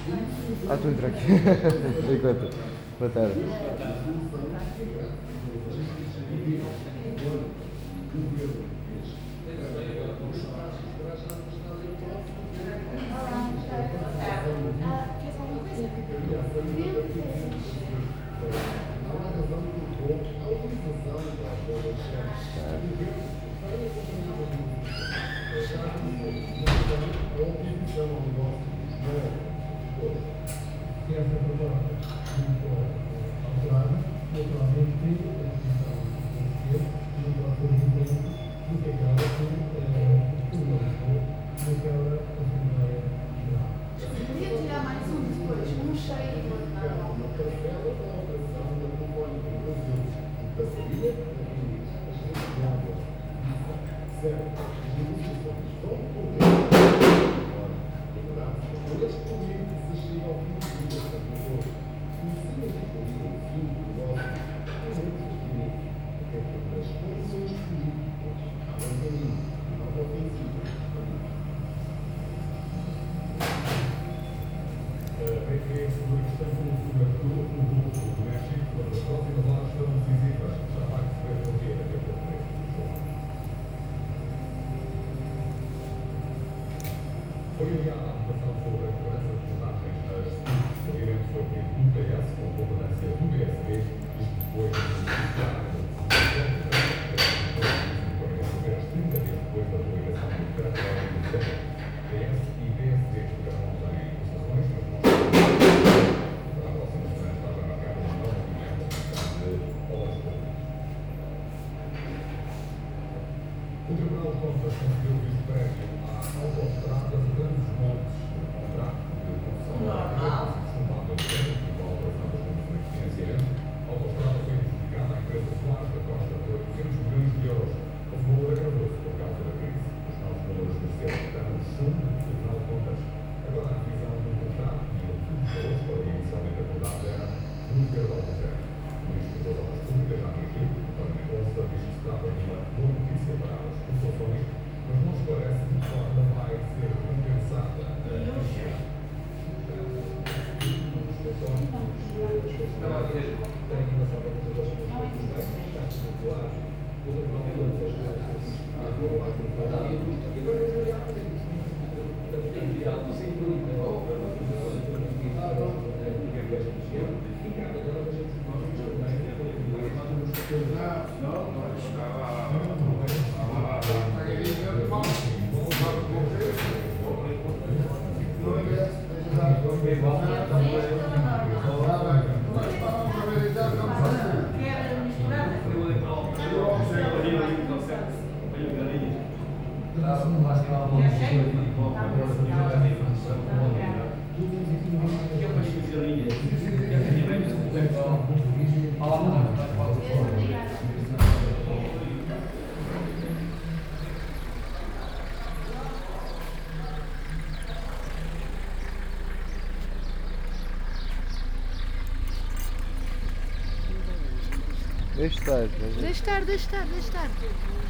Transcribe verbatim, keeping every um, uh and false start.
Ah, tu entra aqui. Enquanto. Boa tarde. Podia tirar mais um depois, um cheio e outro normal. Foi enviada a votação sobre a segurança de vantagens das S P I. O evento foi pedido do P S, com concordância do P S D, isto depois de iniciar apenas trinta dias depois da publicação do decreto-lei do P S e P S D estiveram ontem em negociações, mas não para a próxima semana estava marcada uma nova reunião da Comissão de Obras Públicas. O Tribunal de Contas concedeu o visto prévio à autoestrada de Grandes Montes, o contrato de concessão chumbado a terra e com a alteração das condições de financiamento. A autoestrada foi adjudicada à empresa Soares da Costa por oitocentos milhões de euros. O valor agravou-se por causa da crise. Os novos valores do C E L estão no chumbo do Tribunal de Contas. Agora a revisão do contrato e o tudo de valores para a inicialmente acordado era Bruno Pedro Albuquerque. O Ministro das Obras Públicas já admitiu que o António Costa diz que se trata de uma boa notícia para as populações, mas não esclarece de que forma vai ser compensada a Deixa estar, mas... Deixa estar, deixa estar, deixa estar.